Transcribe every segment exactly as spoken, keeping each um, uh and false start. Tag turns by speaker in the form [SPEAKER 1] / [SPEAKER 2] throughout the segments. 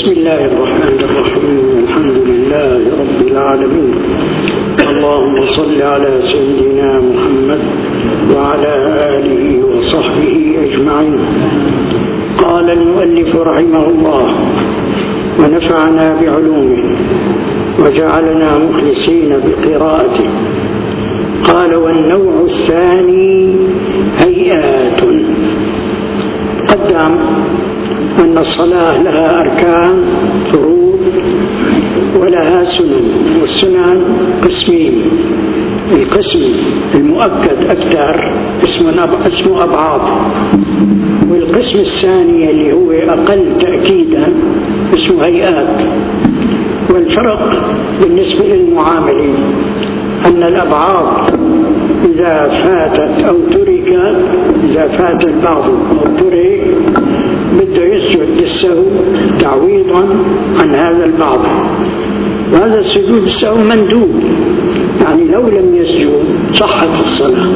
[SPEAKER 1] بسم الله الرحمن الرحيم. الحمد لله رب العالمين. اللهم صل على سيدنا محمد وعلى آله وصحبه أجمعين. قال المؤلف رحمه الله ونفعنا بعلومه وجعلنا مخلصين بقراءته. قال والنوع الثاني هيئات. قدم أن الصلاة لها أركان فروض ولها سنن، والسنن قسمين. القسم المؤكد أكثر اسمه أبعاد، والقسم الثاني اللي هو أقل تأكيدا اسمه هيئات. والفرق بالنسبة للمعاملين أن الأبعاد إذا فاتت أو تركت، إذا فات البعض أو ترك بده يسجد للسهو تعويضا عن هذا البعض، وهذا السجود السهو مندوب، يعني لو لم يسجد صحت الصلاة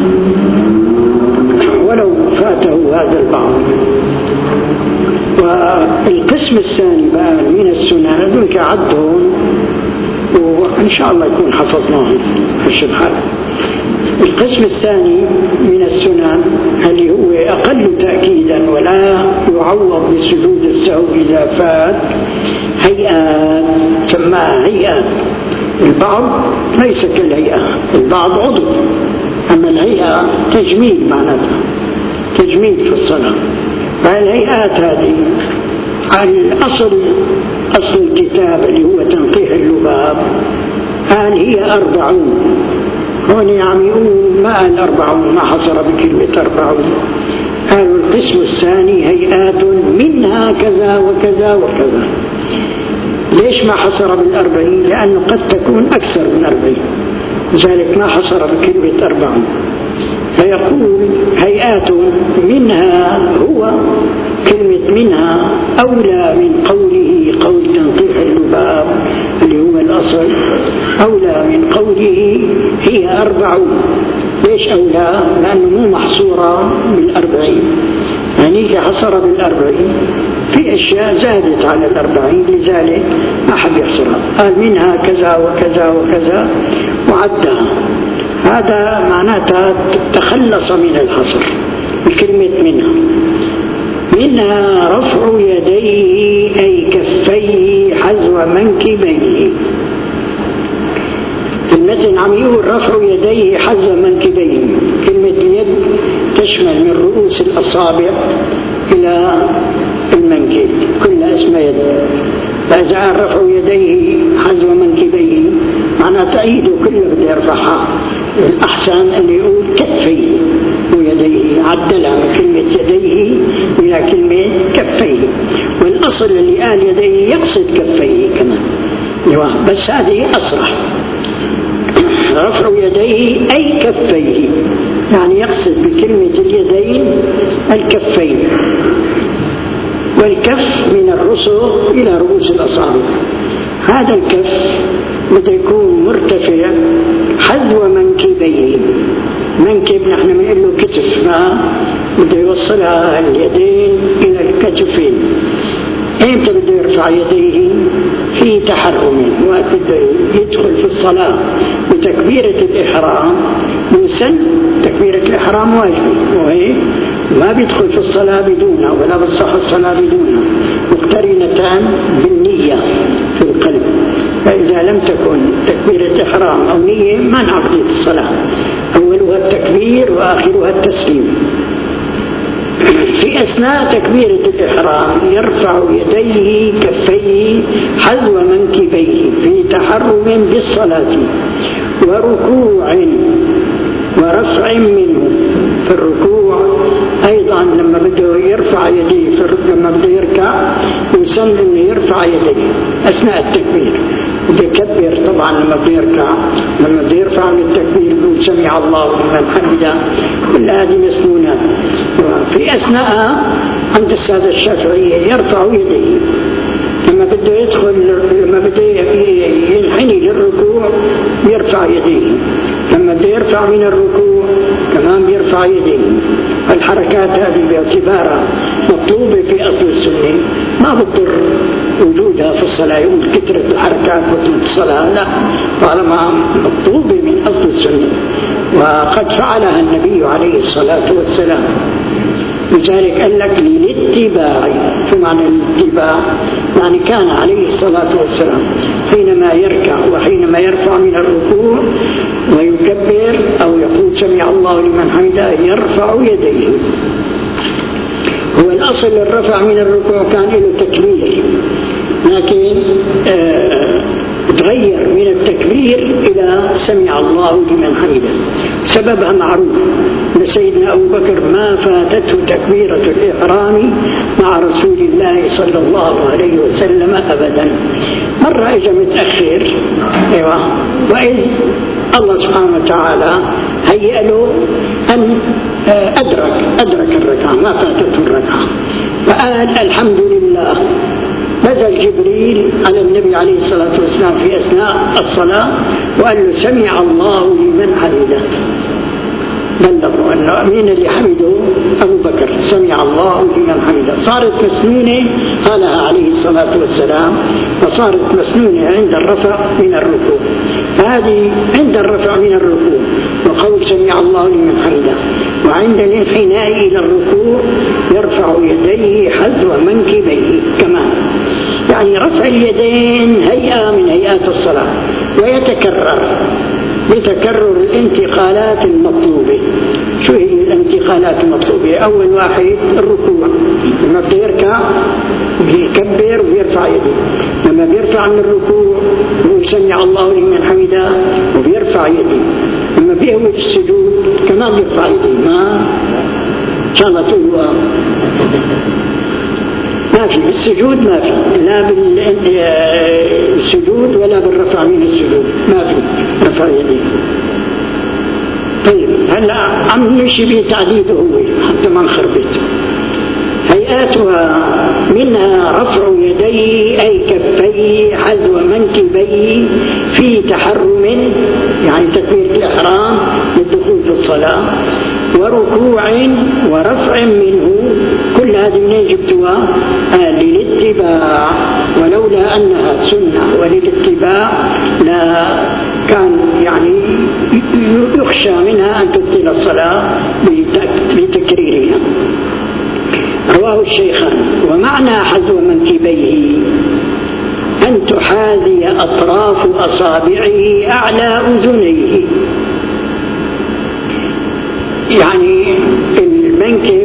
[SPEAKER 1] ولو فاته هذا البعض. والقسم الثاني بقى من السنن هذول عدهم وإن شاء الله يكون حفظناهم في الشبهات. القسم الثاني من السنن اللي هو أقل تأكيدا ولا يعوض بسجود السهو إذا فات هيئات، سماها هيئات. البعض ليس كالهيئة، البعض عضو، أما الهيئة تجميل معناتها تجميل في الصلاة. فالهيئات هذه على الأصل، أصل الكتاب اللي هو تنقيح اللباب قال هي أربعون. هون يعني يقول ما قال أربعون، ما حصر بكلمة أربعون، قالوا القسم الثاني هيئات منها كذا وكذا وكذا. ليش ما حصر بالأربعين؟ لأنه قد تكون أكثر من أربعين، لذلك ما حصر بكلمة أربعون. فيقول هيئات منها، هو كلمة منها أولى من قوله قول تنقيح اللباب اللي هو الأصل، أولى من قوله هي أربعون. ليش أولى؟ لأنه مو محصورة بالأربعين، يعني حصر بالأربعين، في أشياء زادت على الأربعين لذلك ما حد يحصرها. قال منها كذا وكذا وكذا وعدها. هذا معناتها تخلص من الحصر بكلمة منها. منها رفع يديه أي كفيه حذو منكبيه. المتن عم يقول رفع يديه حذو منكبيه. كلمة اليد تشمل من رؤوس الأصابع إلى المنكب، كل اسمها يد. فإذا رفع يديه حذو منكبيه معناته أيده كله بده يرفعها. الأحسن أن يقول كفيه ويديه، عدلها من كلمة يديه إلى كلمة كفيه. والأصل اللي قال يديه يقصد كفيه كمان، بس هذه أصرح. رفع يديه أي كفيه، يعني يقصد بكلمة اليدين الكفين. والكف من الرسغ إلى رؤوس الأصابع. هذا الكف بده يكون مرتفع حذو منكبيه. منكب نحن بنقول له كتف، ما بده يوصلها اليدين إلى الكتفين. إمتى بده يرفع يديه؟ في تحرم، وقت بده يدخل في الصلاة بتكبيرة الإحرام. من سن تكبيرة الإحرام واجبة، وهي ما بيدخل في الصلاة بدونها ولا بتصح الصلاة بدونها، مقترنتان بالنية في القلب. فإذا لم تكن تكبيرة إحرام أو نية ما انعقدت الصلاة، أولها التكبير وآخرها التسليم. في أثناء تكبيرة الإحرام يرفع يديه كفيه حذو منكبيه في تحرم بالصلاة وركوع ورفع منه. في الركوع أيضا لما بده يرفع يديه، لما بده يركع يسن أنه يرفع يديه أثناء التكبير. بده يكبر طبعا لما بده يركع، لما بده يرفع من التكبير يقول سمع الله لمن حمده. كل هذه مسنونات. في أثناءها عند السادة الشافعية يرفع يديه لما بده يدخل، لما بده ينحني للركوع يرفع يديه، لما بده يرفع من الركوع كمان بيرفع يديه. الحركات هذه باعتبارها مطلوبة في أصل السنة ما بتضر وجودها في الصلاة يقول كثرة الحركات وكثرة الصلاة، لا، طالما مطلوبة من أصل السنة وقد فعلها النبي عليه الصلاة والسلام. لذلك قال لك للاتباع. شو معنى الاتباع؟ يعني كان عليه الصلاة والسلام حينما يركع وحينما يرفع من الركوع ويكبر أو يقول سمع الله لمن حمده يرفع يديه. هو الأصل الرفع من الركوع كان له تكبير، لكن آه تغير من التكبير إلى سمع الله لمن حمده. سببها معروف، سيدنا أبو بكر ما فاتته تكبيرة الإحرام مع رسول الله صلى الله عليه وسلم أبدا. مرة إجا متأخر، أيوة، وإذ الله سبحانه وتعالى هيأ له أن أدرك أدرك الركعة، ما فاتته الركعة، فقال الحمد لله. نزل جبريل على النبي عليه الصلاة والسلام في أثناء الصلاة وقال له سمع الله لمن حمده. بلغوا أنه مين اللي حمده؟ أبو بكر. سمع الله لمن حمده صارت مسنونة، قالها عليه الصلاة والسلام، فصارت مسنونة عند الرفع من الركوع. هذه عند الرفع من الركوع وقول سمع الله لمن حمده، وعند الانحناء إلى الركوع يرفع يديه حذو منكبيه كمان. يعني رفع اليدين هيئة من هيئات الصلاة، ويتكرر بتكرر الانتقالات المطلوبة. شو هي الانتقالات المطلوبة؟ أول واحد الركوع، لما بده يركع بيكبر وبيرفع يده، لما بيرفع من الركوع يقول سمع الله لمن حمده وبيرفع يده، لما بيهوي في السجود كمان بيرفع يده. ما إن شاء الله تقولوا ما في السجود، ما في لا بالسجود ولا بالرفع من السجود، ما في رفع يديه. طيب هلا عم نمشي بتعديده هو حتى ما نخربط. هيئاتها منها رفع يديه أي كفيه حذو منكبيه في تحرم، يعني تكبيرة الإحرام للدخول في الصلاة، وركوع ورفع منه. كل هذه منين جبتوها؟ آه للاتباع، ولولا أنها سنة وللاتباع لا كان يعني يخشى منها أن تبطل الصلاة بتكريرها. رواه الشيخان. ومعنى حذو منكبيه أن تحاذي أطراف أصابعه أعلى أذنيه، يعني المنكب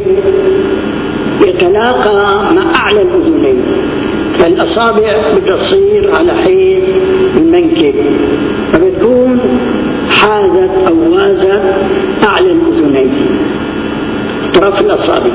[SPEAKER 1] يتلاقى مع أعلى الأذنين، فالأصابع بتصير على حيث المنكب، فبتكون حاذت أو وازت أعلى الأذنين أطراف الأصابع.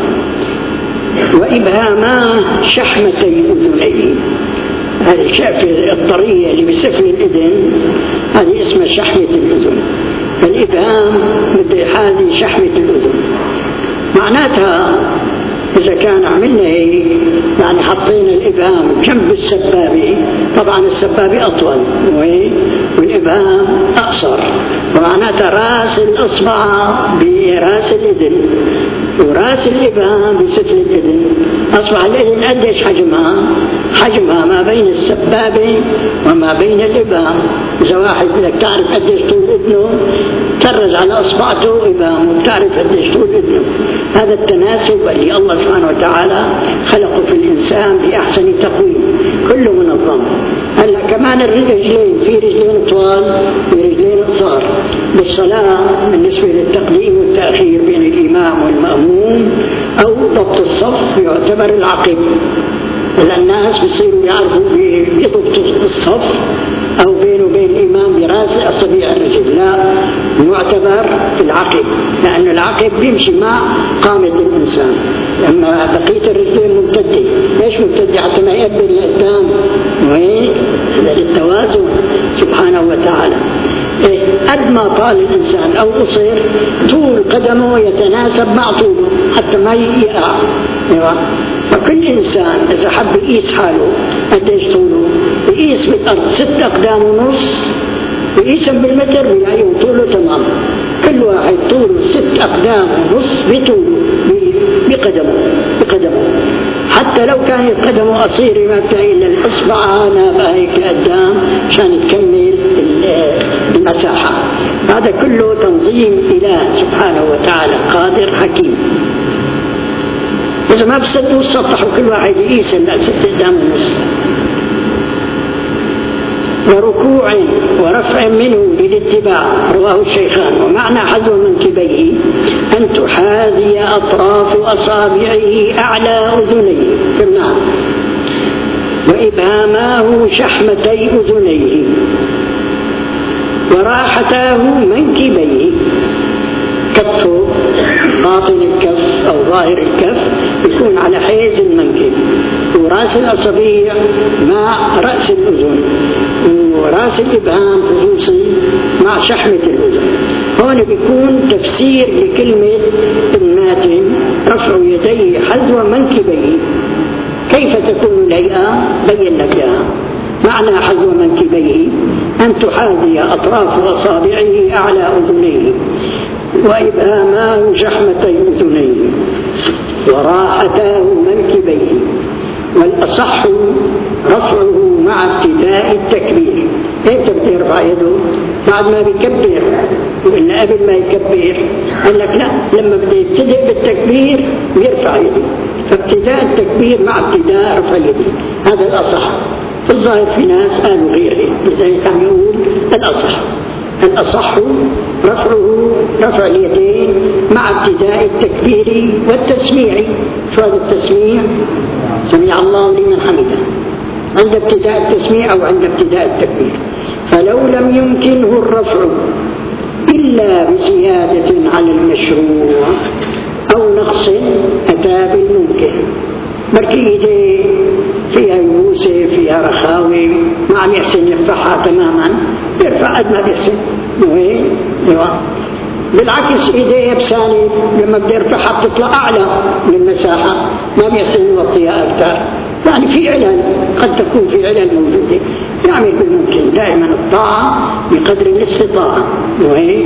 [SPEAKER 1] وإبهاما شحمتي أذنيه، هذه الشعفة الطرية اللي بسفل الإذن هذه اسمها شحمة الأذن. فالإبهام مثل هذه شحمة الأذن، معناتها إذا كان عملنا هيك يعني حطينا الإبهام جنب السبابة، طبعا السبابة أطول والإبهام أقصر، ومعناتها راس الأصبع براس الإذن وراس الإبهام بسفل الإذن. أصبع الإذن قديش حجمها؟ حجمها ما بين السبابة وما بين الإبهام. إذا واحد بدك تعرف قديش طول إذنه ترز على أصبعته إبهامه تعرف قديش طول إذنه. هذا التناسب اللي الله سبحانه وتعالى خلقه في الإنسان بأحسن تقويم، كله منظم. هلا كمان الرجلين، في رجلين طوال ورجلين قصار. بالصلاة بالنسبة للتقديم والتأخير بين الإمام والمأموم أو ضبط الصف يعتبر العقب. لأن الناس بيصيروا يعرفوا بيضبطوا الصف أو بينه وبين الإمام براس أصابع الرجل، لا، يعتبر العقب، لأن العقب بيمشي مع قامة الإنسان. لما بقية الرجلين ممتدة، ليش ممتدة؟ حتى ما يقبل القدام وهيك للتوازن سبحانه وتعالى. إيه؟ قد ما طال الإنسان أو قصير طول قدمه يتناسب مع طوله حتى ما يقع. فكل إنسان إذا حب يقيس حاله قديش طوله يقيس بالأرض ست أقدام ونص، يقيسهم بالمتر بيلاقيه طوله تمام. كل واحد طوله ست أقدام ونص بطوله بقدمه بقدمه حتى حتى لو كانت قدمه قصيرة ما بتلاقي إلا الإصبع نابها هيك لقدام عشان تكمل المساحة. هذا كله تنظيم إله سبحانه وتعالى قادر حكيم. إذا ما بصدقوا سطحوا كل واحد يقيس الناس قدام النص. وركوع ورفع منه للاتباع رواه الشيخان. ومعنى حذو منكبيه أن تحاذي أطراف أصابعه أعلى أذنيه كما وإبهاماه شحمتي أذنيه وراحتاه منكبيه. كفه باطن الكف أو ظاهر الكف يكون على حيز المنكب، وراس الأصابع مع رأس الأذن، وراس الإبهام خصوصي مع شحمة الأذن. هون بيكون تفسير لكلمة الماتن رفع يديه حذو منكبيه. كيف تكون الهيئة؟ بين لك إياها. معنى حذو منكبيه أن تحاذي أطراف أصابعه أعلى أذنيه وإبهاماه شحمتي أذنيه وراحتاه منكبيه. والأصح رفعه مع ابتداء التكبير. انت بترفع يده بعد ما بيكبر وإلا قبل ما يكبر؟ قال لك لا، لما بده يبتدئ بالتكبير بيرفع يده، فابتداء التكبير مع ابتداء رفع يده هذا الأصح. الظاهر في ناس قالوا غيره، لذلك عم يقول الأصح. الأصح رفعه رفع اليدين مع ابتداء التكبير والتسميع. شو هذا التسميع؟ سمع الله لمن حمده عند ابتداء التسميع أو عند ابتداء التكبير. فلو لم يمكنه الرفع إلا بزيادة على المشروع أو نقص أتى بالممكن. بركي إيديه فيها يبوسة فيها رخاوي ما عم يحسن يرفعها تماما، يرفع قد ما بيحسن. بالعكس إيديه بساني لما بده يرفعها بتطلع أعلى من المساحة، ما بيحسن يوطيها أكثر. يعني في علل، قد تكون في علل موجودة. يعمل بالممكن دائما الطاعة بقدر الاستطاعة. وهي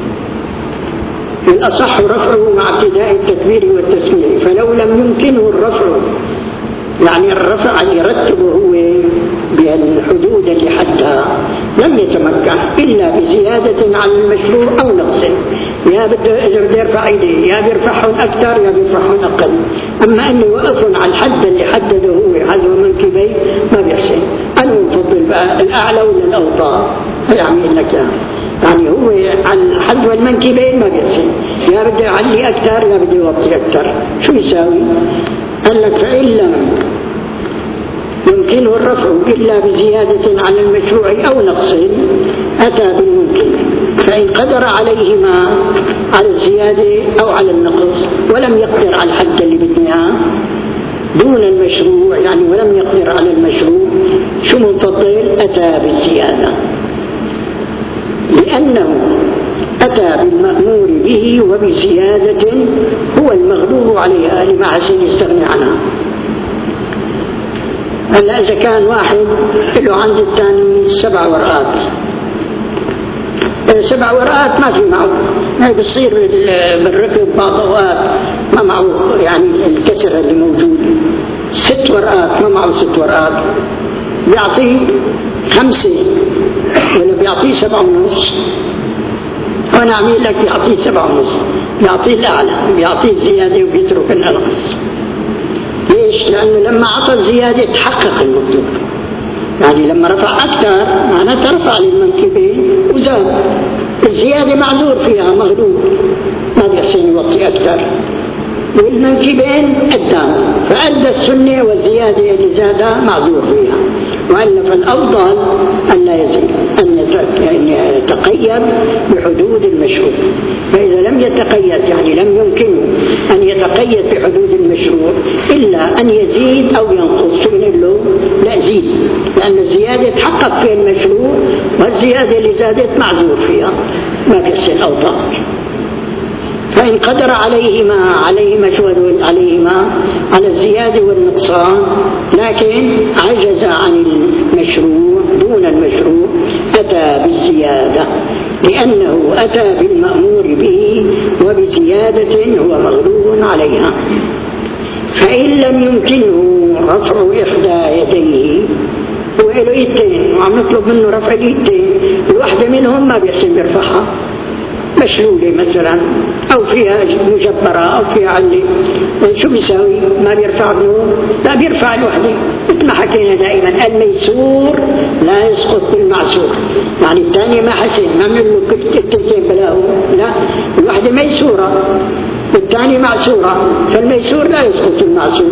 [SPEAKER 1] الأصح رفعه مع ابتداء التكبير والتسميع. فلو لم يمكنه الرفع، يعني الرفع يرتبه هو بالحدود اللي حدها، لم يتمكن إلا بزيادة على المشروع أو نقص. يا بده إذا بده يرفع إيديه يا بيرفعهم أكثر يا بيرفعهم أقل. أما أنه يوقفهم على الحد اللي حدده هو حذو منكبيه ما بيحسن. أنا بفضل بقى الأعلى ولا الأوطى يعمل لك يعني. يعني هو عن حذو المنكبين ما بيحسن، يا بده يعلي أكثر يا بده يوطي أكثر. شو يساوي؟ قال لك فإن لم يمكنه الرفع إلا بزيادة على المشروع أو نقص أتى بالممكن. فإن قدر عليهما على الزيادة أو على النقص ولم يقدر على الحد اللي بدنا دون المشروع، يعني ولم يقدر على المشروع، شو منفضل؟ أتى بالزيادة، لأنه أتى بالمأمور به وبزيادة هو المغلوب عليها لما حسن يستغني عنها. هلا إذا كان واحد له عند الثاني سبع ورقات، سبع ورقات ما في معه، ما بيصير بالركب بعض أوقات ما معه يعني الكسر اللي موجود. ست ورقات ما معه ست ورقات، بيعطيه خمسة ولا بيعطيه سبعة ونص. وأنا أعمل لك بيعطيه سبعة ونص، بيعطيه الأعلى بيعطيه الزيادة وبيترك النقص. ليش؟ لأنه لما عطى الزيادة تحقق المطلوب. يعني لما رفع أكثر معناته رفع للمنكبين وزاد، الزيادة معذور فيها مغلوب ما بيحسن يوطي أكثر، والمنكبين قدام، فأدى السنة والزيادة اللي زادها معذور فيها. وإلا فالأفضل أن لا يزيد، أن يتقيد بحدود المشروع. فإذا لم يتقيد يعني لم يمكنه أن يتقيد بحدود المشروع إلا أن يزيد أو ينقص، شو بنقول له؟ لا زيد، لأن الزيادة تحقق في المشروع والزيادة اللي زادت معذور فيها ما بيحسن أوطان. فإن قدر عليهما عليهما شو عليهما على الزيادة والنقصان، لكن عجز عن المشروع دون المشروع أتى بالزيادة، لأنه أتى بالمأمور به وبزيادة هو مغلوب عليها. فإن لم يمكنه رفع إحدى يديه، هو له ايدين وعم نطلب منه رفع الايدين، الواحدة منهم ما بيحسن يرفعها، مشلولة مثلا أو فيها مجبرة أو فيها علة، شو بيساوي؟ ما بيرفع له، لا بيرفع الوحدة. مثل ما حكينا دائما الميسور لا يسقط بالمعسور، يعني الثانية ما حسن ما من له التلتين بلاهو، لا الوحدة ميسورة والثانية معسورة، فالميسور لا يسقط المعسور.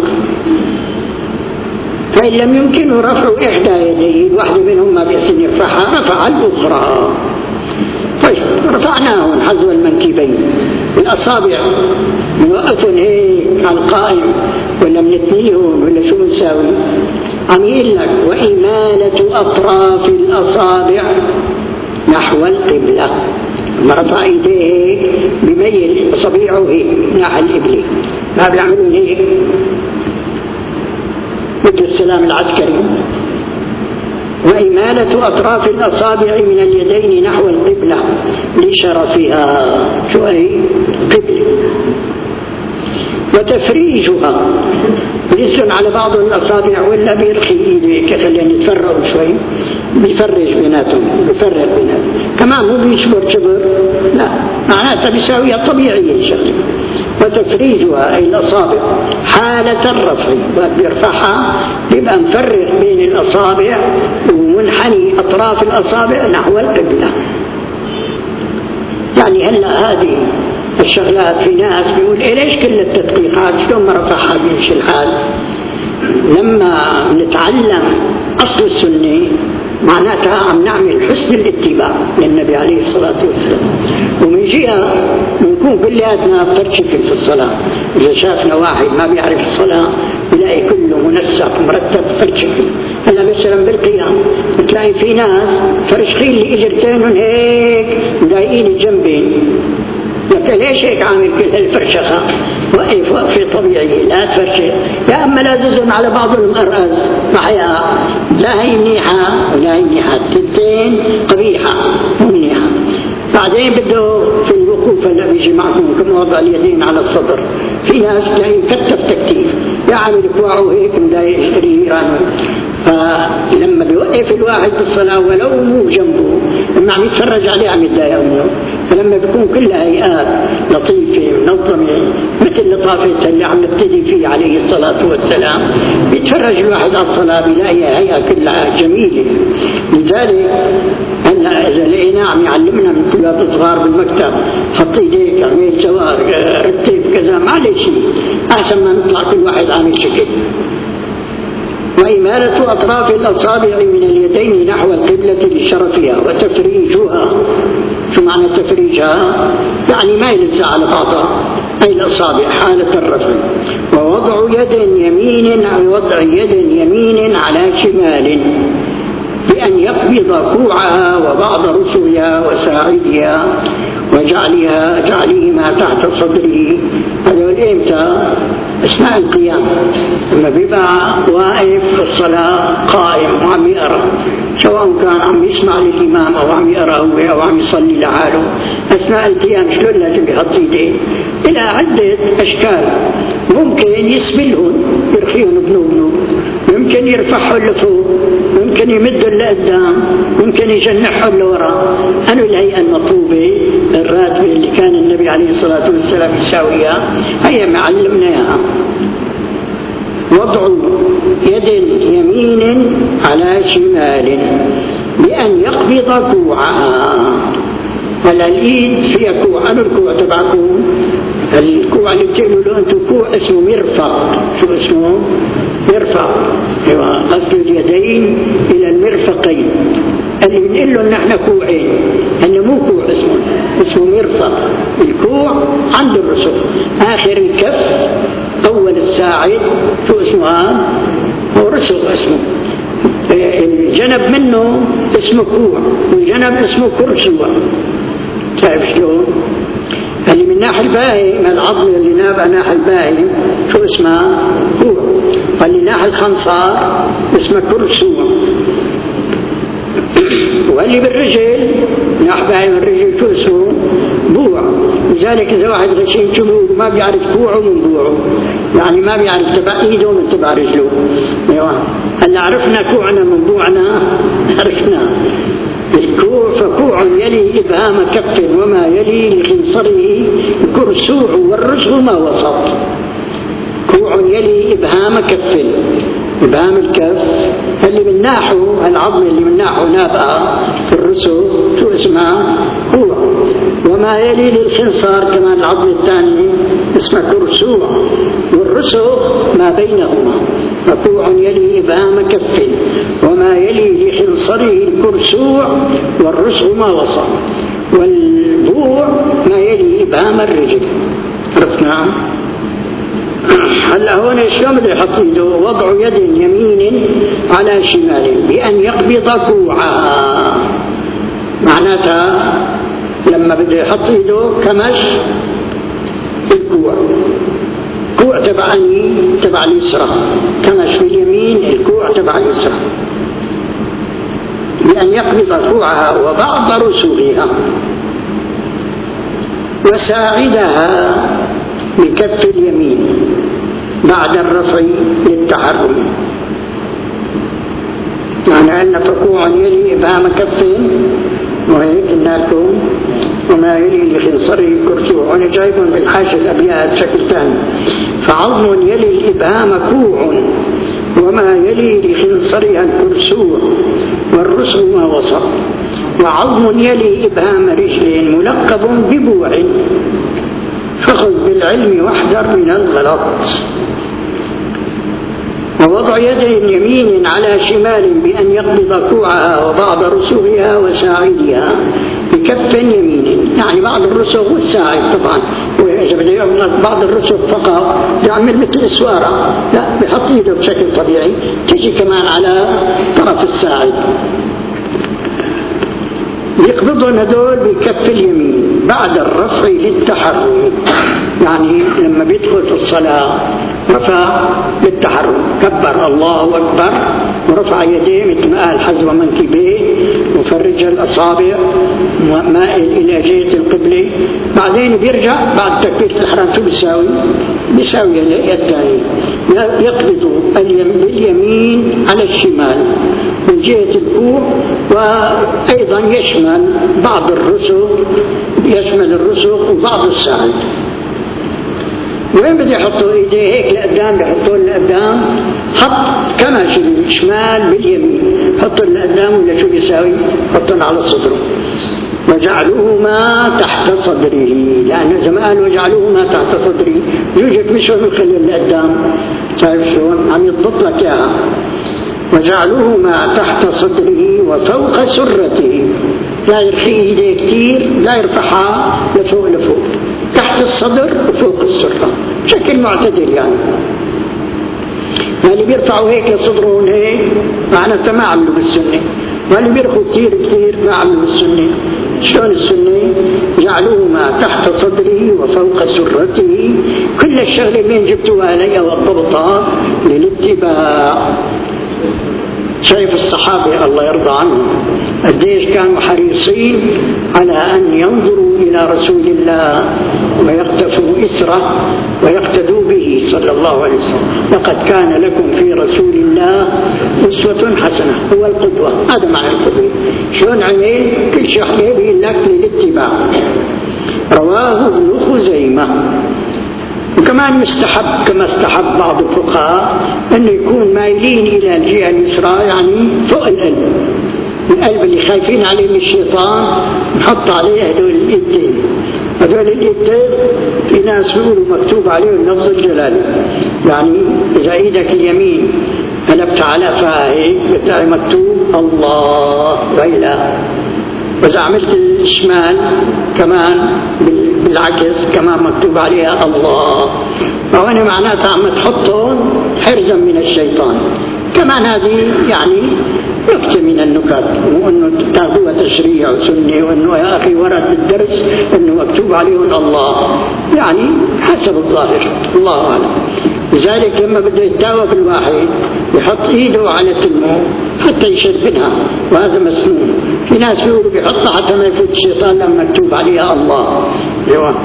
[SPEAKER 1] فإن لم يمكنه رفع إحدى يديه، الواحدة منهم ما بيحسن يرفعها، رفع الأخرى. طيب رفعناه حذو المنكبين، الأصابع بنوقفهم هيك على القائم ولا بنتنيهم ولا شو بنساوي؟ عم يقول لك وإمالة أطراف الأصابع نحو القبلة، لما رفع ايديه بميل أصابعه هيك نحو القبلة، ما بيعملون هيك مثل السلام العسكري. وإمالة أطراف الأصابع من اليدين نحو القبلة لشرفها، شو هي قبلة. وتفريجها، يسلم على بعض الأصابع ولا بيرخي إيده كيف اللي يتفرقوا شوي، بيفرج بيناتهم، بيفرق بيناتهم، كمان مو بيشبر شبر، لا معناتها بيساويها طبيعية شكل. وتفريجها أي الأصابع حالة الرفع، بيرفعها يبقى مفرق بين الأصابع ومنحني أطراف الأصابع نحو القبلة. يعني هلا هذه الشغلات في ناس بيقول إيه ليش كل التدقيقات شلون ما رفعها بيمشي الحال؟ لما نتعلم أصل السنة معناتها عم نعمل حسن الاتباع للنبي عليه الصلاة والسلام، ومن جهة نكون كلياتنا بترشكل في الصلاة. إذا شافنا واحد ما بيعرف الصلاة بلاقي كله منسق مرتب فرشكل. هلا مثلا بالقيام بتلاقي في ناس فرشخين لي إجرتينهم هيك مضايقين الجنبين، لكن ليش هيك عامل كل هالفرشخة؟ وقف وقفة طبيعية، لا تفرشخ، يا أما لازم على بعضهم أرأس معها، لا هي منيحة ولا هي منيحة، التنتين قبيحة مو منيحة. بعدين بده في الوقوف اللي بيجي معكم كم وضع اليدين على الصدر، في ناس تلاقي مكتف تكتيف يعمل كواعه هيك مضايق ريرانه، فلما بيوقف الواحد بالصلاة ولو مو جنبه لما عم يتفرج عليه عم يتضايق منه. فلما بيكون كلها هيئات لطيفة منظمة مثل لطافة اللي عم نبتدي فيه عليه الصلاة والسلام، بيتفرج الواحد على الصلاة بيلاقي هيئة كلها جميلة. لذلك هلا إذا لقينا عم يعلمنا من كلاب صغار بالمكتب حط ايديك اعمل سوار رتب كذا، معلش أحسن ما نطلع كل واحد عامل شكل. وإمالة أطراف الأصابع من اليدين نحو القبلة لشرفها وتفريجها. شو معنى تفريجها؟ يعني ما يلزق على بعضها، أي الأصابع حالة الرفع. ووضع يد يمين أو وضع يد يمين على شمال بأن يقبض كوعها وبعض رسلها وساعدها وجعلها جعلهما تحت صدره. هذا الإمتى؟ أثناء القيام، لما بيبقى واقف في الصلاة قائم وعم يقرأ، سواء كان عم يسمع للإمام أو عم يقرأ هو أو عم يصلي لحاله، أثناء القيام شلون لازم يحط يديه؟ إلى عدة أشكال. ممكن يسبلهم يرخيهم بنوبنه، ممكن يرفعهم لفوق، ممكن يمدهم لقدام، ممكن يجنحهم لوراء. أنو الهيئة المطلوبة الراتبة اللي كان النبي عليه الصلاة والسلام يساويها هي معلمنا إياها. وضع يد يمين على شمال بأن يقبض كوعها. هلا الإيد فيها كوع، أنا الكوع تبعكم الكوع اللي بتقولوا له أنتم كوع اسمه مرفق. شو اسمه؟ مرفق. أيوة، غسل اليدين إلى المرفقين. اللي بنقول له نحن كوعين، إنه مو كوع اسمه اسمه مرفق. الكوع عند الرسل، آخر الكف، أول الساعد، شو اسمه هذا؟ هو رسل اسمه. الجنب منه اسمه كوع والجنب اسمه كرسوة. تعرف شلون؟ اللي من ناحية الباهي من العظم اللي نابع ناحية الباهي شو اسمها؟ كوع. واللي ناحية الخنصار اسمه كرسوة. واللي بالرجل نحبها بالرجل شو اسمه؟ بوع. لذلك إذا واحد غشيم شبوه ما بيعرف كوعه من بوعه، يعني ما بيعرف تبع إيده من تبع رجله. أيوة. هلا عرفنا كوعنا من بوعنا، عرفنا الكوع. فكوع يلي إبهام كف وما يلي لخنصره كرسوع والرسغ ما وسط. كوع يلي إبهام كف، إبهام الكف اللي من ناحه العظم اللي من ناحه نابعة في الرسغ شو اسمها؟ كوع. وما يلي للخنصر كمان العظم الثاني اسمه كرسوع، والرسغ ما بينهما. فكوع يلي إبهام كف وما يلي لخنصره الكرسوع والرسغ ما وسط. والبوع ما يلي إبهام الرجل. عرفنا؟ هلا هون شلون بده يحط ايده؟ وضع يد يمين على شمال بأن يقبض كوعها. معناتها لما بده يحط ايده كمش الكوع، كوع تبع تبع اليسرى، كمش باليمين الكوع تبع اليسرى. بأن يقبض كوعها وبعض رسوغها وساعدها بكف اليمين بعد الرفع للتحرك. معنى أن فكوع يلي إبهام كف وهيك قلنا لكم وما يلي لخنصره كرسوع. أنا جايبهم بالحاشية الأبيات بشكل ثاني. فعظم يلي الإبهام كوع وما يلي لخنصرها الكرسوع والرسغ ما وسط. وعظم يلي إبهام رجل ملقب ببوع فخذ بالعلم واحذر من الغلط. ووضع يد يمين على شمال بأن يقبض كوعها وبعض رسوغها وساعدها بكف يمين، يعني بعض الرسوغ والساعد. طبعا وإذا بده يقبض بعض الرسوغ فقط يعمل مثل السوارة، لا بحط يده بشكل طبيعي تجي كمان على طرف الساعد. يقبضون هذول بكف اليمين بعد الرفع للتحرك. يعني لما بيدخل في الصلاة رفع للتحرك، كبر الله أكبر ورفع يديه مثل ما قال حذو منكبيه وفرج الأصابع مائل إلى جهة القبلة. بعدين بيرجع بعد تكبيرة الإحرام شو بيساوي؟ بيساوي الثاني يقبض باليمين على الشمال من جهة الكوع، وأيضا يشمل بعض الرسغ، يشمل الرسغ وبعض الساعد. وين بده يحطوا ايديه؟ هيك لقدام، بيحطوا لقدام. حط كمش الشمال باليمين، حطوا لقدام ولا شو بيساوي؟ حطوا على صدره. وجعلوهما تحت صدره، لأن زمان وجعلوهما تحت صدره يوجد مش يخلي لقدام. شايف شلون عم يضبط لك اياها؟ وجعلوهما تحت صدره وفوق سرته، لا يرخي ايديه كثير، لا يرفعها لفوق لفوق، تحت الصدر وفوق السرة بشكل معتدل. يعني اللي بيرفعوا هيك صدرهم هيك معناته ما عملوا بالسنة، واللي بيرخوا كثير كثير ما عملوا بالسنة. شلون السنة؟ جعلوهما تحت صدره وفوق سرته. كل الشغلة بين جبتوها لي والضبطها للاتباع. شايف الصحابة الله يرضى عنهم قديش كانوا حريصين على أن ينظروا إلى رسول الله ويقتفوا إثره ويقتدوا به صلى الله عليه وسلم. لقد كان لكم في رسول الله أسوة حسنة، هو القدوة. هذا معنى القدوة. شلون عمل؟ كل شيء يقول لك للاتباع. رواه ابن خزيمة. وكمان مستحب كما استحب بعض الفقهاء أنه يكون مايلين إلى الجهة اليسرى، يعني فوق القلب. القلب اللي خايفين عليه من الشيطان نحط عليه هدول الإيدين. هدول الإيدين في ناس بيقولوا مكتوب عليهم لفظ الجلال، يعني إذا إيدك اليمين قلبت على فاهي بتاعي مكتوب الله وإله، وإذا عملت الشمال كمان بالعكس كمان مكتوب عليها الله. فهنا معناتها عم تحطهم حرزا من الشيطان. كمان هذه يعني نكتة من النكات، مو انه تابوها تشريع وسنة وانه يا اخي ورد بالدرس انه مكتوب عليهم الله، يعني حسب الظاهر، الله اعلم. لذلك لما بده يتداوى بالواحد يحط ايده على تمه حتى يشربنها، وهذا مسنون. في ناس بيقولوا بيحطها حتى ما يفوت الشيطان لما مكتوب عليها الله. ايوه.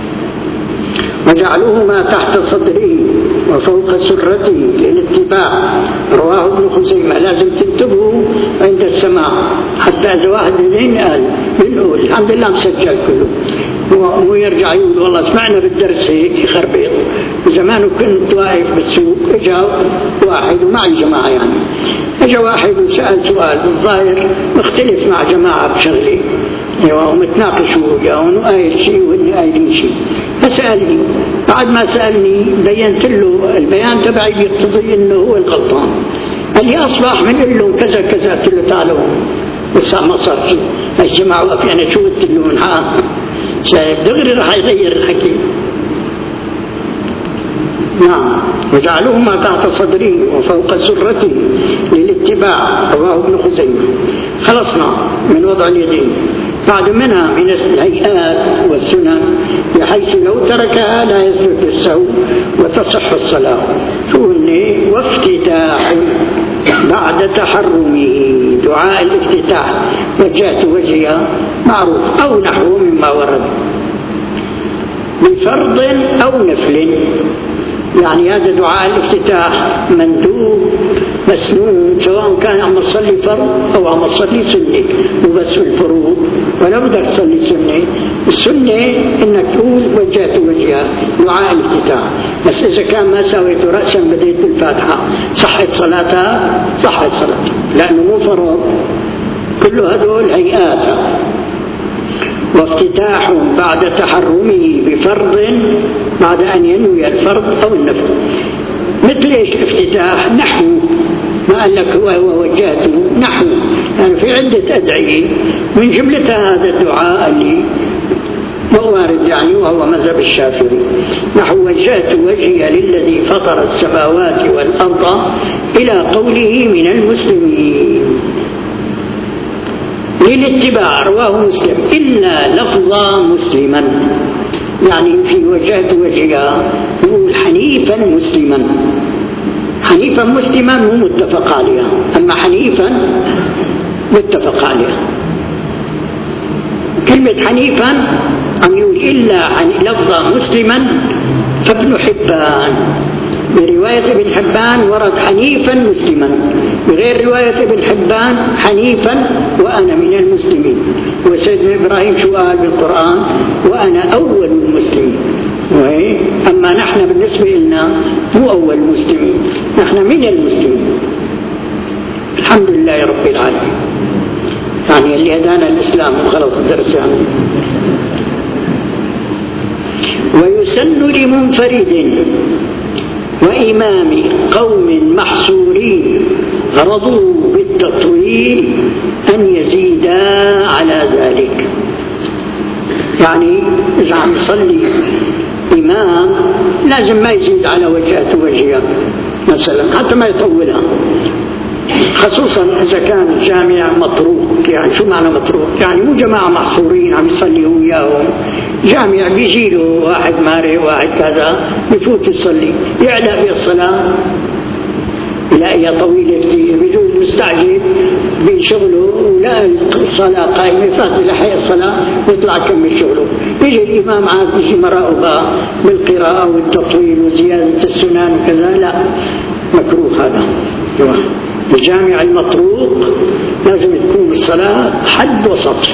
[SPEAKER 1] وجعلوهما تحت صدره وفوق سرته للاتباع، رواه ابن خزيمة. لازم تنتبهوا عند السماع، حتى إذا واحد منين قال بنقول الحمد لله مسجل كله، مو يرجع يقول والله سمعنا بالدرس هيك يخربط. زمان كنت واقف بالسوق، اجا واحد ومعي جماعة، يعني اجا واحد وسأل سؤال الظاهر مختلف مع جماعة بشغلي، ايوه، ومتناقشوا وياهم وقايل شيء واني قايلين شيء. فسألني، بعد ما سألني بينت له البيان تبعي بيقتضي انه هو الغلطان. قال لي اصبح من قل له كذا كذا. قلت له تعالوا بس ما صار شيء، الجماعة وقف يعني شو قلت لهم ها شايف دغري راح يغير الحكي. نعم. وجعلوهما تحت صدره وفوق سرته للاتباع، رواه ابن خزيمة. خلصنا من وضع اليدين. بعد منها من الهيئات والسنن بحيث لو تركها لا يثبت السهو وتصح الصلاة. شوني وافتتاح بعد تحرمه، دعاء الافتتاح وجهت وجهها معروف أو نحو مما ورد بفرض أو نفل. يعني هذا دعاء الافتتاح مندوب مسنون، سواء كان عم تصلي فرض أو عم تصلي سنة. وبس الفروض ولا بدك تصلي سنة، السنة إنك تقول وجهت وجهها دعاء الافتتاح. بس إذا كان ما سويت رأسا بديت بالفاتحة صحت صلاتها، صحت صلاتها لأنه مو فرض. كل هذول هيئات. وافتتاح بعد تحرمه بفرض بعد أن ينوي الفرض أو النفل. مثل إيش الافتتاح؟ نحو ما قال لك هو وجهته نحو، يعني في عدة أدعية من جملتها هذا الدعاء اللي وارد يعني وهو مذهب الشافعي. نحو وجهت وجهي للذي فطر السماوات والأرض إلى قوله من المسلمين للاتباع، رواه مسلم إلا لفظ مسلما. يعني في وجهت وجهها يقول حنيفا مسلما. حنيفا مسلما هو متفق عليها، أما حنيفا متفق عليها. كلمة حنيفا عم يقول إلا لفظ مسلما. فابن حبان برواية ابن حبان ورد حنيفا مسلما، بغير رواية ابن حبان حنيفا وأنا من المسلمين. وسيدنا إبراهيم شو قال بالقرآن؟ وأنا أول المسلمين. أما نحن بالنسبة لنا مو أول مسلمين، نحن من المسلمين. الحمد لله رب العالمين، يعني اللي هدانا الإسلام وخلص الدرس. يعني ويسن لمنفرد وإمام قوم محصورين غرضوا بالتطويل أن يزيدا على ذلك. يعني إذا عم يصلي إمام لازم ما يزيد على وجهات وجهه مثلا، حتى ما يطولها، خصوصا إذا كان الجامع مطروق. يعني شو معنى مطروق؟ يعني مو جماعة محصورين عم يصلي وياهم، جامع بيجي له واحد ماري واحد كذا بفوت يصلي يعلى بالصلاة لا هي طويلة كثير، بيجوز مستعجل بشغله ولا الصلاة قائمة فات لحق الصلاة ويطلع كمل شغله. يجي الإمام عاد يجي مراقبة بالقراءة والتطويل وزيادة السنن وكذا، لا مكروه هذا. الجامع المطروق لازم تكون الصلاة حد وسط،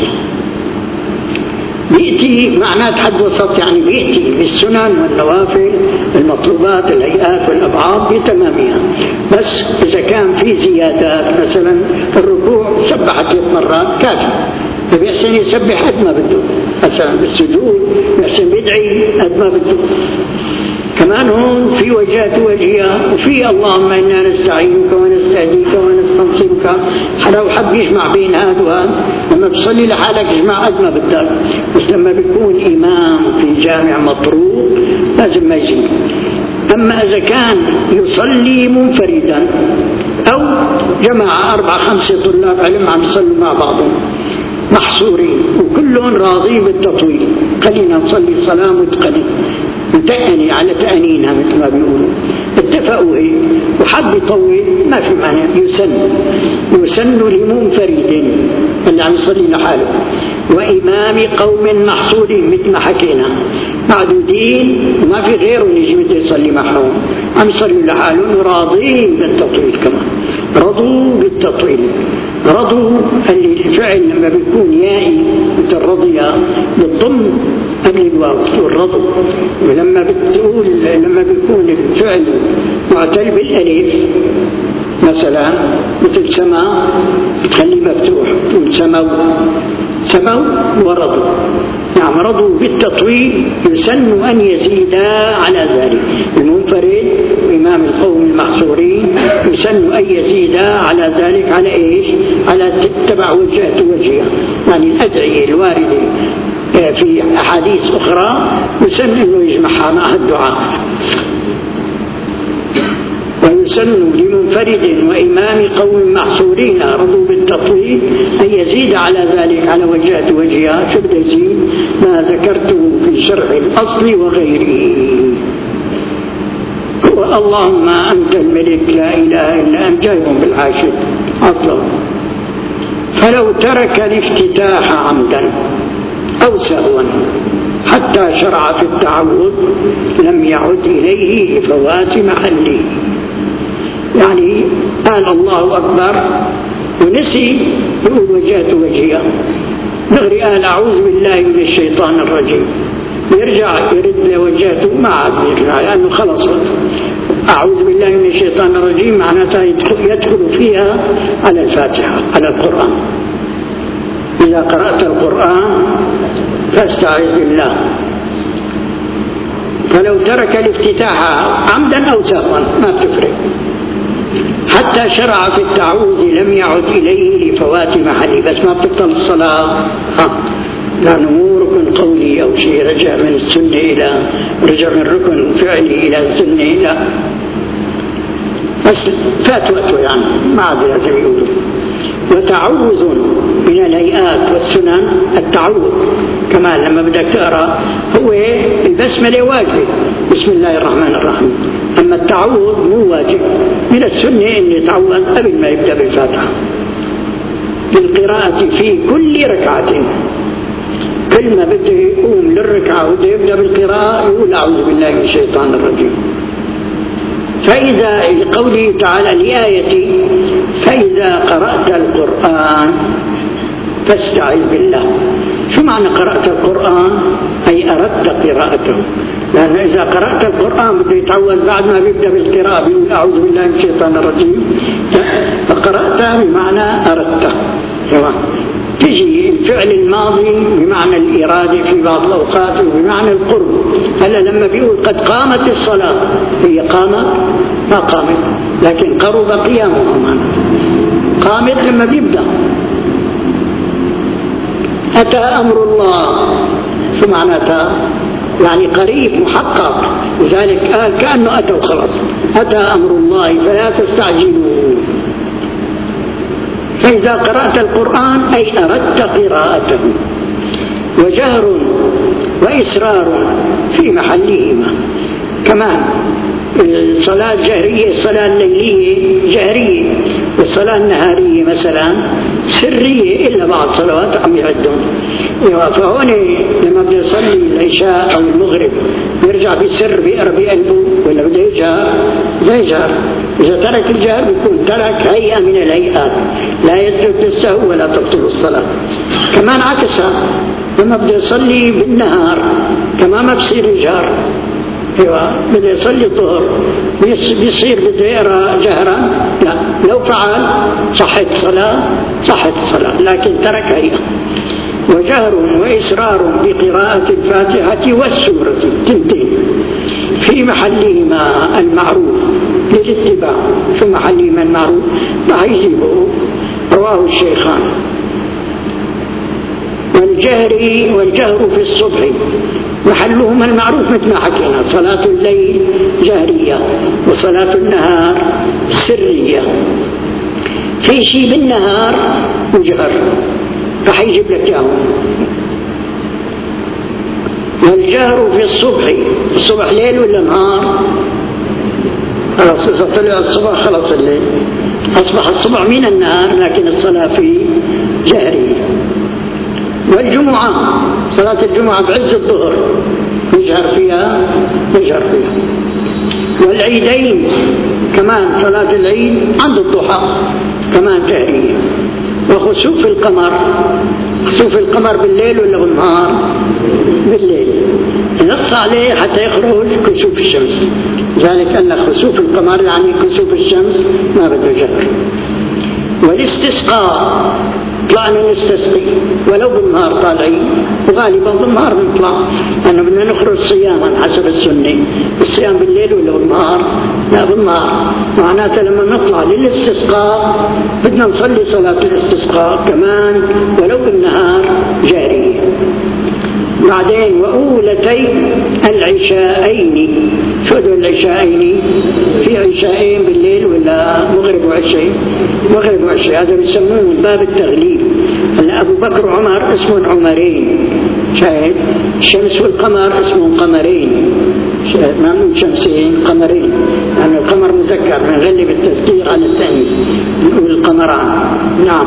[SPEAKER 1] بيأتي معنات حد وسط، يعني بيأتي بالسنن والنوافل المطلوبات الهيئات والأبعاد بتمامها. بس إذا كان في زيادات مثلا في الركوع سبحت ثلاث مرات كافي، فبيحسن يسبح قد ما بده. مثلا بالسجود بيحسن يدعي قد ما بده. كمان هون في وجهات وجهها وفي اللهم إنا نستعينك ونستهديك ونستنصرك. لو حب يجمع بين هذا وهذا لما بتصلي لحالك يجمع قد ما بدك، بس لما بيكون إمام في جامع مطروق لازم ما يزيد. أما إذا كان يصلي منفردا أو جماعة أربعة خمسة طلاب علم عم يصلوا مع بعضهم محصورين وكلهم راضين بالتطويل. خلينا نصلي صلاة متقنة متأني على تأنينها مثل ما بيقولوا، اتفقوا هيك وحب يطول ما في معنى. يسن يسن لمنفرد اللي عم يصلي لحاله وإمام قوم محصورين مثل ما حكينا معدودين وما في غيرهم يجي بده يصلي معهم، عم يصلوا لحالهم وراضين بالتطويل كمان. رضوا بالتطويل، رضوا الفعل لما بيكون يائي مثل رضي بالضم قبل الواو والرضو، ولما بتقول لما بيكون الفعل معتل بالالف مثلا مثل سما بتخليه مفتوح تقول سموا سموا ورضوا. نعم رضوا بالتطويل. يسن أن يزيدا على ذلك المنفرد إمام القوم المحصورين، يسن أن يزيدا على ذلك على إيش؟ على تتبع وجهة وجهه، يعني الأدعية الواردة في أحاديث أخرى يسن أنه يجمعها مع الدعاء. ويسن لمنفرد وإمام قوم محصورين رضوا بالتطويل أن يزيد على ذلك على وجهة وجهها. شو بده يزيد؟ ما ذكرته في شرح الأصل وغيره. اللهم أنت الملك لا إله إلا أنت جايهم بالعاشر أصلا. فلو ترك الافتتاح عمدا أو سهوا حتى شرع في التعوذ لم يعد إليه لفوات محله. يعني قال الله أكبر ونسي يقول وجهت وجهه، نغري قال أعوذ بالله من الشيطان الرجيم، يرجع يرد لوجهته ما عاد يرجع لأنه خلص. أعوذ بالله من الشيطان الرجيم معناتها يدخل فيها على الفاتحة على القرآن. إذا قرأت القرآن فاستعذ بالله. فلو ترك الافتتاح عمدا أو سهوا ما بتفرق حتى شرع في التعوذ لم يعد إليه لفوات محله. بس ما بتبطل الصلاة لأنه مو ركن قولي أو شيء رجع من السنة إلى رجع من ركن فعلي إلى السنة إلى بس فات وقته يعني ما عاد لازم يقولوا. وتعوذ من الهيئات والسنن التعوذ كمان لما بدك تقرأ هو البسملة واجبة بسم الله الرحمن الرحيم، أما التعوذ مو واجب. من السنة أن يتعوذ قبل ما يبدأ بالفاتحة بالقراءة في كل ركعة. كل ما بده يقوم للركعة وبده يبدأ بالقراءة يقول أعوذ بالله من الشيطان الرجيم. فإذا لقوله تعالى لآية فإذا قرأت القرآن فاستعذ بالله. شو معنى قرأت القرآن؟ أي أردت قراءته، لأن إذا قرأت القرآن بده يتعوذ بعد ما بيبدأ بالقراءة بيقول أعوذ بالله من الشيطان الرجيم، فقرأته بمعنى أردته. تجي الفعل الماضي بمعنى الإرادة في بعض الأوقات وبمعنى القرب. هلا لما بيقول قد قامت الصلاة هي قامت ما قامت لكن قرب قيامها. قامت لما بيبدأ. أتى أمر الله شو معناتها؟ يعني قريب محقق، لذلك قال كأنه أتى وخلص. أتى أمر الله فلا تستعجلوا. فإذا قرأت القرآن أي أردت قراءته. وجهر وإسرار في محلهما كمان. الصلاة جهرية الصلاة الليلية جهرية، والصلاة النهارية مثلا سرية إلا بعض صلوات عم يعدون. فهون لما بده يصلي العشاء أو المغرب يرجع بسر بقرب قلبه ولا بده يجهر بده يجهر. إذا ترك الجهر بيكون ترك هيئة من الهيئات لا يترك السهو ولا تبطل الصلاة. كمان عكسها لما بده يصلي بالنهار كمان ما بصير يجهر. ايوه بده يصلي الظهر بيصير بده يقرا جهرا، لا لو فعل صحت الصلاه صحت الصلاه لكن ترك هيئه. وجهر وإسرار بقراءة الفاتحة والسورة تنتين في محلهما المعروف للاتباع. شو محلهما المعروف؟ ما يجيبه رواه الشيخان. والجهر والجهر في الصبح محلهما المعروف مثل ما حكينا. صلاة الليل جهرية وصلاة النهار سرية. في شيء بالنهار وجهر راح يجيب لك إياهم. والجهر في الصبح، الصبح ليل ولا نهار؟ خلاص إذا طلع الصبح خلاص الليل، أصبح الصبح من النهار، لكن الصلاة في جهرية. والجمعة، صلاة الجمعة بعز الظهر يجهر فيها يجهر فيها. والعيدين كمان، صلاة العيد عند الضحى كمان جهرية. وخسوف القمر، خسوف القمر بالليل ولا بالنهار؟ بالليل، نص عليه حتى يخرج كسوف الشمس، ذلك أن خسوف القمر يعني كسوف الشمس ما بده جهر. والاستسقاء، طلعنا نستسقي ولو بالنهار طالعين، وغالبا بالنهار بنطلع لأنه بدنا نخرج صياما حسب السنة. الصيام بالليل ولا بالنهار؟ لا بالنهار. معناته لما نطلع للاستسقاء بدنا نصلي صلاة الاستسقاء كمان ولو بالنهار جارية. بعدين وأولتي العشاءين، شو هذول العشاءين؟ في عشاءين بالليل ولا مغرب وعشاء؟ مغرب وعشاء، هذا بيسموه باب التغليب. هلا أبو بكر وعمر اسمهم عمرين، شاهد الشمس والقمر اسمهم قمرين، ما من شمسين قمرين، يعني القمر مذكر بنغلب التذكير على التأنيث نقول القمران. نعم.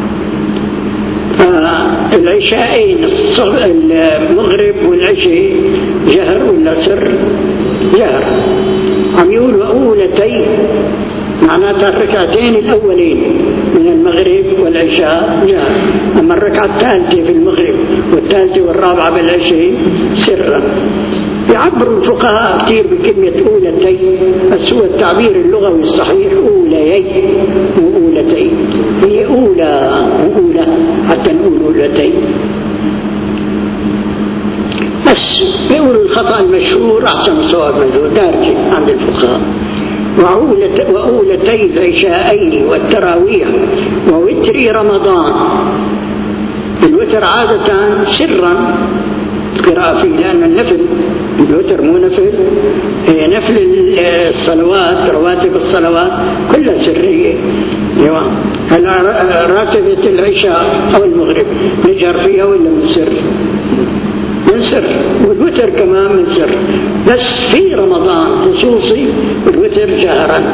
[SPEAKER 1] العشاءين المغرب والعشاء جهر ولا سر؟ جهر. عم يقول وأولتين معناتها الركعتين الأولين من المغرب والعشاء جهر، أما الركعة الثالثة في المغرب والثالثة والرابعة بالعشاء سرا. يعبر الفقهاء كثير بكلمة أولتين، بس هو التعبير اللغوي الصحيح أوليين وأولتين، هي أولى وأولى حتى نقول أولتين. بس يقولوا الخطأ المشهور أحسن الصواب منه دارجة عند الفقهاء. وأولتي العشاءين والتراويح ووتر رمضان. الوتر عادة سرا القراءة فيه لأن النفل، الوتر مو نفل، هي نفل الصلوات، رواتب الصلوات كلها سرية. هلا راتبة العشاء أو المغرب نجهر فيها ولا من سر؟ من سر. والوتر كمان من سر، بس في رمضان خصوصي الوتر جهرا.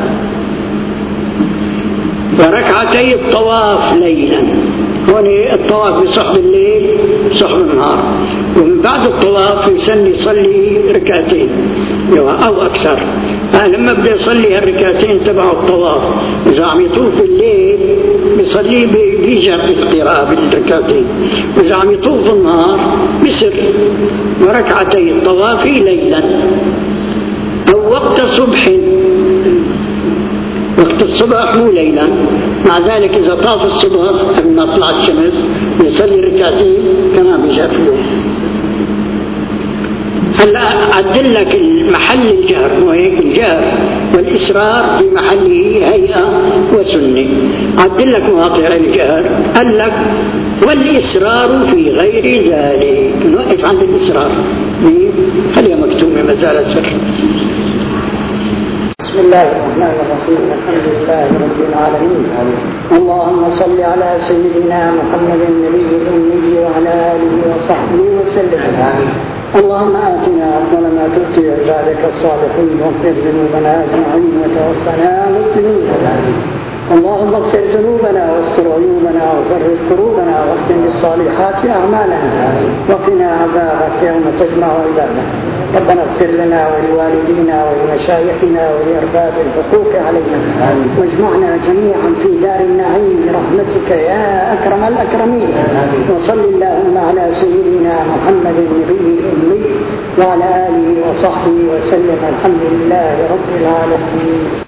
[SPEAKER 1] وركعتي الطواف ليلا، هون الطواف بصحب الليل صحب النهار، ومن بعد الطواف يسن يصلي ركعتين أو أكثر. لما بدأ يصلي هالركعتين تبع الطواف إذا عم يطوف الليل بيصلي بيجر بالقراءة بالركعتين، وإذا عم يطوف النهار بسر. وركعتي الطواف ليلا أو وقت صبح، وقت الصبح مو ليلا. مع ذلك إذا طاف الصبح قبل ما طلعت الشمس يصلي ركعتين كمان بيجر فيه. هلا أعدل لك المحل الجهر، مو هيك؟ الجهر والإسرار في محله هيئة وسنة. أعدل لك مواضع الجهر، قال لك والإسرار في غير ذلك. نوقف عند الإسرار، خليها مكتوبة ما زال سر.
[SPEAKER 2] بسم الله الرحمن الرحيم، الحمد لله رب العالمين، اللهم صل على سيدنا محمد النبي الأمي وعلى آله وصحبه وسلم. اللهم آتنا أفضل ما تؤتي عبادك الصالحين، واغفر ذنوبنا أجمعين وتوفنا مسلمين. اللهم اغفر ذنوبنا واستر عيوبنا وفرج كروبنا واختم بالصالحات أعمالنا، وقنا عذابك يوم تجمع عبادك. ربنا اغفر لنا ولوالدينا ولمشايخنا ولأرباب الحقوق علينا، واجمعنا جميعا في دار النعيم برحمتك يا أكرم الأكرمين. وصل اللهم على سيدنا محمد النبي الأمي وعلى آله وصحبه وسلم. الحمد لله رب العالمين.